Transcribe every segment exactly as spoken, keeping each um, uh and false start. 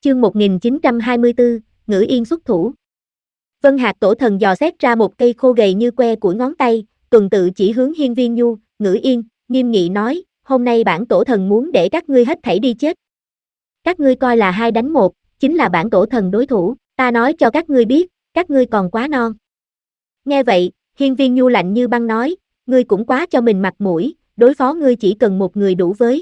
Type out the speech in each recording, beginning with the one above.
Chương một nghìn chín trăm hai mươi tư, Ngữ Yên xuất thủ. Vân Hạc Tổ Thần dò xét ra một cây khô gầy như que củi ngón tay, tuần tự chỉ hướng Hiên Viên Nhu, Ngữ Yên, nghiêm nghị nói, hôm nay bản Tổ Thần muốn để các ngươi hết thảy đi chết. Các ngươi coi là hai đánh một, chính là bản Tổ Thần đối thủ, ta nói cho các ngươi biết, các ngươi còn quá non. Nghe vậy, Hiên Viên Nhu lạnh như băng nói, ngươi cũng quá cho mình mặt mũi, đối phó ngươi chỉ cần một người đủ với.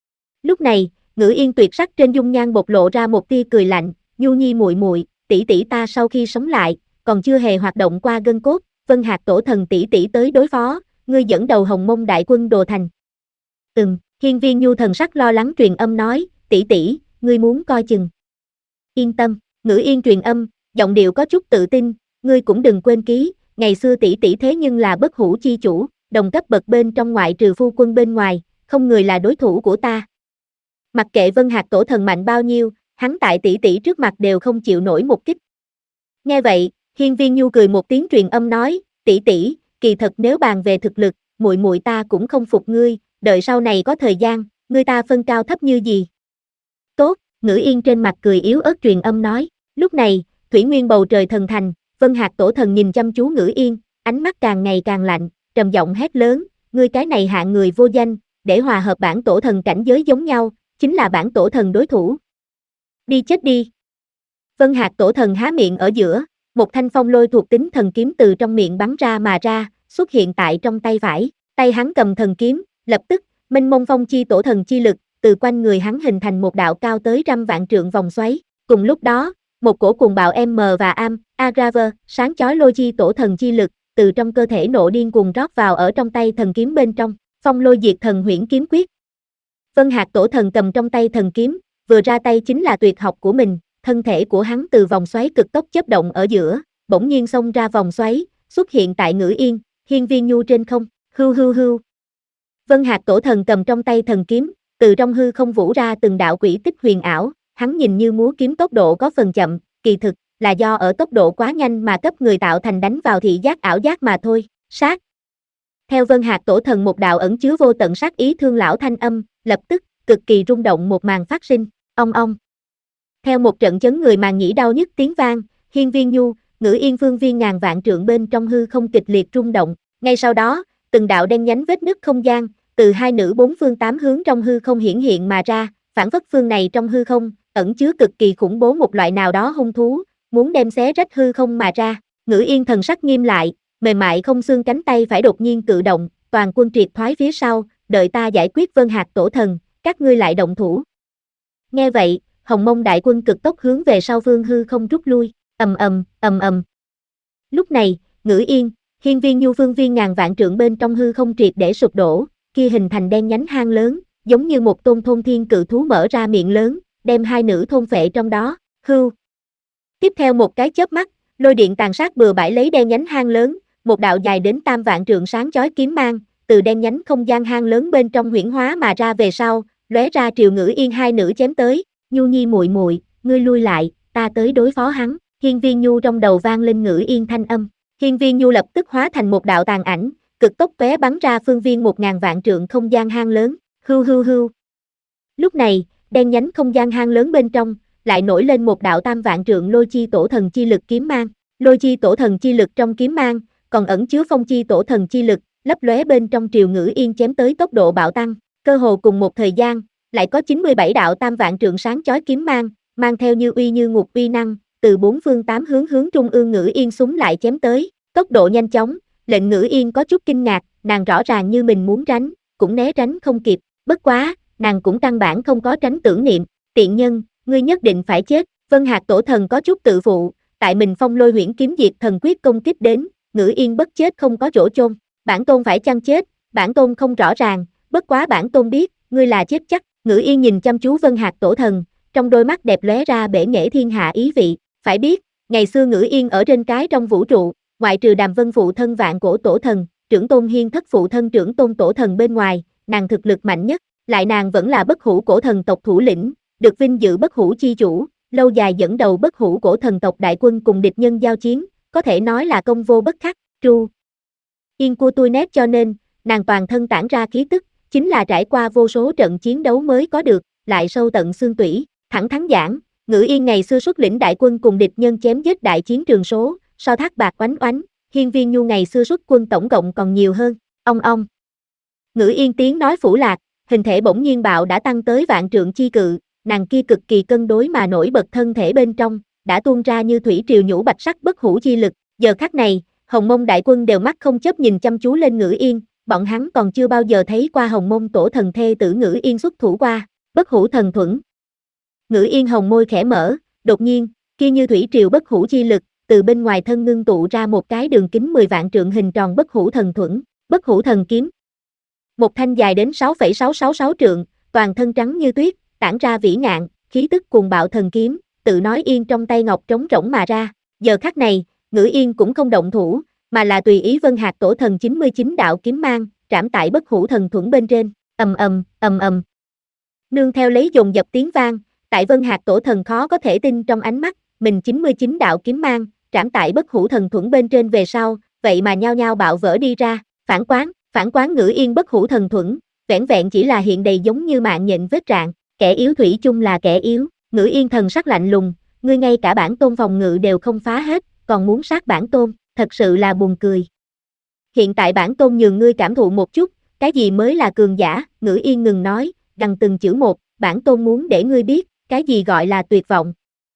Lúc này, Ngữ Yên tuyệt sắc trên dung nhan bộc lộ ra một tia cười lạnh, Nhu Nhi muội muội, tỷ tỷ ta sau khi sống lại, còn chưa hề hoạt động qua gân cốt, Vân Hạc Tổ Thần tỷ tỷ tới đối phó, ngươi dẫn đầu Hồng Mông đại quân đồ thành. Ừm, Hiên Viên Nhu thần sắc lo lắng truyền âm nói, tỷ tỷ, ngươi muốn coi chừng. Yên tâm, Ngữ Yên truyền âm, giọng điệu có chút tự tin, ngươi cũng đừng quên ký, ngày xưa tỷ tỷ thế nhưng là bất hủ chi chủ, đồng cấp bậc bên trong ngoại trừ phu quân bên ngoài, không người là đối thủ của ta. Mặc kệ Vân Hạc Tổ Thần mạnh bao nhiêu, hắn tại tỷ tỷ trước mặt đều không chịu nổi một kích. Nghe vậy, Hiên Viên Nhu cười một tiếng truyền âm nói, tỷ tỷ, kỳ thật nếu bàn về thực lực, muội muội ta cũng không phục ngươi, đợi sau này có thời gian, ngươi ta phân cao thấp như gì. Tốt, Ngữ Yên trên mặt cười yếu ớt truyền âm nói, lúc này, thủy nguyên bầu trời thần thành, Vân Hạc Tổ Thần nhìn chăm chú Ngữ Yên, ánh mắt càng ngày càng lạnh, trầm giọng hét lớn, ngươi cái này hạng người vô danh, để hòa hợp bản Tổ Thần cảnh giới giống nhau, chính là bản Tổ Thần đối thủ. Đi chết đi. Vân Hạc Tổ Thần há miệng ở giữa, một thanh phong lôi thuộc tính thần kiếm từ trong miệng bắn ra mà ra, xuất hiện tại trong tay phải, tay hắn cầm thần kiếm, lập tức, mênh mông phong chi Tổ Thần chi lực, từ quanh người hắn hình thành một đạo cao tới trăm vạn trượng vòng xoáy, cùng lúc đó, một cổ cuồng bạo M và Am, Agraver, sáng chói lôi chi Tổ Thần chi lực, từ trong cơ thể nộ điên cuồng rót vào ở trong tay thần kiếm bên trong, phong lôi diệt thần huyễn kiếm quyết. Vân Hạc Tổ Thần cầm trong tay thần kiếm, vừa ra tay chính là tuyệt học của mình, thân thể của hắn từ vòng xoáy cực tốc chớp động ở giữa, bỗng nhiên xông ra vòng xoáy, xuất hiện tại Ngữ Yên, Hiên Viên Nhu trên không, hưu hưu hưu. Vân Hạc Tổ Thần cầm trong tay thần kiếm, từ trong hư không vũ ra từng đạo quỷ tích huyền ảo, hắn nhìn như múa kiếm tốc độ có phần chậm, kỳ thực là do ở tốc độ quá nhanh mà cấp người tạo thành đánh vào thị giác ảo giác mà thôi. Sát. Theo Vân Hạc Tổ Thần một đạo ẩn chứa vô tận sát ý thương lão thanh âm, lập tức, cực kỳ rung động một màn phát sinh, ong ong. Theo một trận chấn người màng nhĩ đau nhức tiếng vang, Hiên Viên Nhu, Ngữ Yên phương viên ngàn vạn trượng bên trong hư không kịch liệt rung động, ngay sau đó, từng đạo đen nhánh vết nứt không gian, từ hai nữ bốn phương tám hướng trong hư không hiển hiện mà ra, phản phất phương này trong hư không, ẩn chứa cực kỳ khủng bố một loại nào đó hung thú, muốn đem xé rách hư không mà ra. Ngữ Yên thần sắc nghiêm lại, mềm mại không xương cánh tay phải đột nhiên cự động, toàn quân triệt thoái phía sau, đợi ta giải quyết Vân Hạc Tổ Thần, các ngươi lại động thủ. Nghe vậy, Hồng Mông đại quân cực tốc hướng về sau phương hư không rút lui, ầm ầm, ầm ầm. Lúc này, Ngữ Yên, Hiên Viên Nhu phương viên ngàn vạn trượng bên trong hư không triệt để sụp đổ, kia hình thành đen nhánh hang lớn, giống như một tôn thôn thiên cự thú mở ra miệng lớn, đem hai nữ thôn phệ trong đó, hưu. Tiếp theo một cái chớp mắt, lôi điện tàn sát bừa bãi lấy đen nhánh hang lớn, một đạo dài đến tam vạn trượng sáng chói kiếm mang, từ đen nhánh không gian hang lớn bên trong huyễn hóa mà ra về sau, lóe ra Triều Ngữ Yên hai nữ chém tới, Nhu Nhi muội muội, ngươi lui lại, ta tới đối phó hắn. Hiên Viên Nhu trong đầu vang lên Ngữ Yên thanh âm, Hiên Viên Nhu lập tức hóa thành một đạo tàn ảnh, cực tốc tóe bắn ra phương viên một ngàn vạn trượng không gian hang lớn, hưu hưu hưu. Lúc này, đen nhánh không gian hang lớn bên trong, lại nổi lên một đạo tam vạn trượng lôi chi Tổ Thần chi lực kiếm mang, lôi chi Tổ Thần chi lực trong kiếm mang, còn ẩn chứa phong chi Tổ Thần chi lực, lấp lóe bên trong Triều Ngữ Yên chém tới tốc độ bạo tăng, cơ hồ cùng một thời gian, lại có chín mươi bảy đạo tam vạn trượng sáng chói kiếm mang, mang theo như uy như ngục uy năng, từ bốn phương tám hướng hướng trung ương Ngữ Yên súng lại chém tới, tốc độ nhanh chóng, lệnh Ngữ Yên có chút kinh ngạc, nàng rõ ràng như mình muốn tránh, cũng né tránh không kịp, bất quá, nàng cũng căn bản không có tránh tưởng niệm, tiện nhân, ngươi nhất định phải chết. Vân Hạc Tổ Thần có chút tự phụ, tại mình phong lôi huyễn kiếm diệt thần quyết công kích đến, Ngữ Yên bất chết không có chỗ chôn, bản tôn phải chăng chết, bản tôn không rõ ràng, bất quá bản tôn biết, ngươi là chết chắc. Ngữ Yên nhìn chăm chú Vân Hạc Tổ Thần, trong đôi mắt đẹp lóe ra bể nghệ thiên hạ ý vị, phải biết, ngày xưa Ngữ Yên ở trên cái trong vũ trụ, ngoại trừ Đàm Vân phụ thân vạn cổ Tổ Thần, trưởng tôn Hiên thất phụ thân trưởng tôn Tổ Thần bên ngoài, nàng thực lực mạnh nhất, lại nàng vẫn là bất hủ cổ thần tộc thủ lĩnh, được vinh dự bất hủ chi chủ, lâu dài dẫn đầu bất hủ cổ thần tộc đại quân cùng địch nhân giao chiến, có thể nói là công vô bất khắc, tru. Yên của tôi nét cho nên, nàng toàn thân tản ra khí tức, chính là trải qua vô số trận chiến đấu mới có được, lại sâu tận xương tủy, thẳng thắn giảng, Ngữ Yên ngày xưa xuất lĩnh đại quân cùng địch nhân chém giết đại chiến trường số, so Thác Bạt oánh oánh, Hiên Viên Nhu ngày xưa xuất quân tổng cộng còn nhiều hơn, ong ong. Ngữ Yên tiếng nói phủ lạc, hình thể bỗng nhiên bạo đã tăng tới vạn trượng chi cự, nàng kia cực kỳ cân đối mà nổi bật thân thể bên trong, đã tuôn ra như thủy triều nhũ bạch sắc bất hủ chi lực, giờ khắc này, Hồng Mông đại quân đều mắt không chớp nhìn chăm chú lên Ngữ Yên, bọn hắn còn chưa bao giờ thấy qua Hồng Mông tổ thần thê tử Ngữ Yên xuất thủ qua, bất hủ thần thuẫn. Ngữ Yên hồng môi khẽ mở, đột nhiên, kia như thủy triều bất hủ chi lực, từ bên ngoài thân ngưng tụ ra một cái đường kính mười vạn trượng hình tròn bất hủ thần thuẫn, bất hủ thần kiếm. Một thanh dài đến sáu phẩy sáu sáu sáu trượng, toàn thân trắng như tuyết, tản ra vĩ ngạn, khí tức cuồng bạo thần kiếm, tự nói yên trong tay ngọc trống rỗng mà ra. Giờ khắc này, Ngữ Yên cũng không động thủ, mà là tùy ý Vân Hạc tổ thần chín mươi chín đạo kiếm mang, trảm tại bất hủ thần thuẫn bên trên, ầm ầm, ầm ầm. Nương theo lấy dồn dập tiếng vang, tại Vân Hạc tổ thần khó có thể tin trong ánh mắt, mình chín mươi chín đạo kiếm mang, trảm tại bất hủ thần thuẫn bên trên về sau, vậy mà nhao nhao bạo vỡ đi ra, phản quán, phản quán Ngữ Yên bất hủ thần thuẫn, vẻn vẹn chỉ là hiện đầy giống như mạng nhện vết rạn, kẻ yếu thủy chung là kẻ yếu, Ngữ Yên thần sắc lạnh lùng, ngươi ngay cả bản tôn phòng ngự đều không phá hết, còn muốn sát bản tôn, thật sự là buồn cười. Hiện tại bản tôn nhường ngươi cảm thụ một chút, cái gì mới là cường giả, Ngữ Yên ngừng nói, gằn từng chữ một, bản tôn muốn để ngươi biết, cái gì gọi là tuyệt vọng.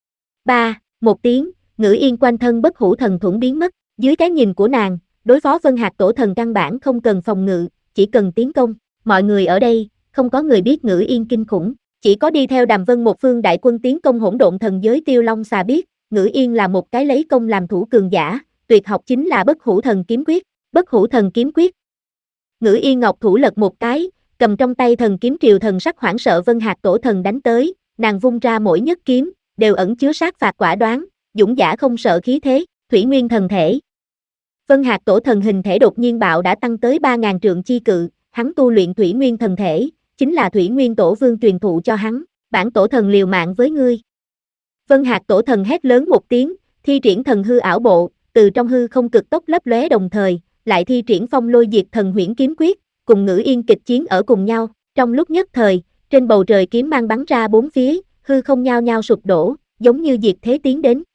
Ba, một tiếng, Ngữ Yên quanh thân bất hủ thần thuẫn biến mất, dưới cái nhìn của nàng, đối phó Vân Hạc tổ thần căn bản không cần phòng ngự, chỉ cần tiến công, mọi người ở đây, không có người biết Ngữ Yên kinh khủng, chỉ có đi theo Đàm Vân một phương đại quân tiến công hỗn độn thần giới Tiêu Long Xà biết, Ngữ Yên là một cái lấy công làm thủ cường giả, tuyệt học chính là bất hủ thần kiếm quyết, bất hủ thần kiếm quyết. Ngữ Yên ngọc thủ lật một cái, cầm trong tay thần kiếm triều thần sắc hoảng sợ Vân Hạc tổ thần đánh tới, nàng vung ra mỗi nhất kiếm, đều ẩn chứa sát phạt quả đoán, dũng giả không sợ khí thế, thủy nguyên thần thể. Vân Hạc tổ thần hình thể đột nhiên bạo đã tăng tới ba ngàn trượng chi cự, hắn tu luyện thủy nguyên thần thể, chính là thủy nguyên tổ vương truyền thụ cho hắn, bản tổ thần liều mạng với ngươi. Vân Hạc tổ thần hét lớn một tiếng, thi triển thần hư ảo bộ, từ trong hư không cực tốc lấp lóe đồng thời, lại thi triển phong lôi diệt thần huyễn kiếm quyết, cùng Ngữ Yên kịch chiến ở cùng nhau, trong lúc nhất thời, trên bầu trời kiếm mang bắn ra bốn phía, hư không nhao nhao sụp đổ, giống như diệt thế tiến đến.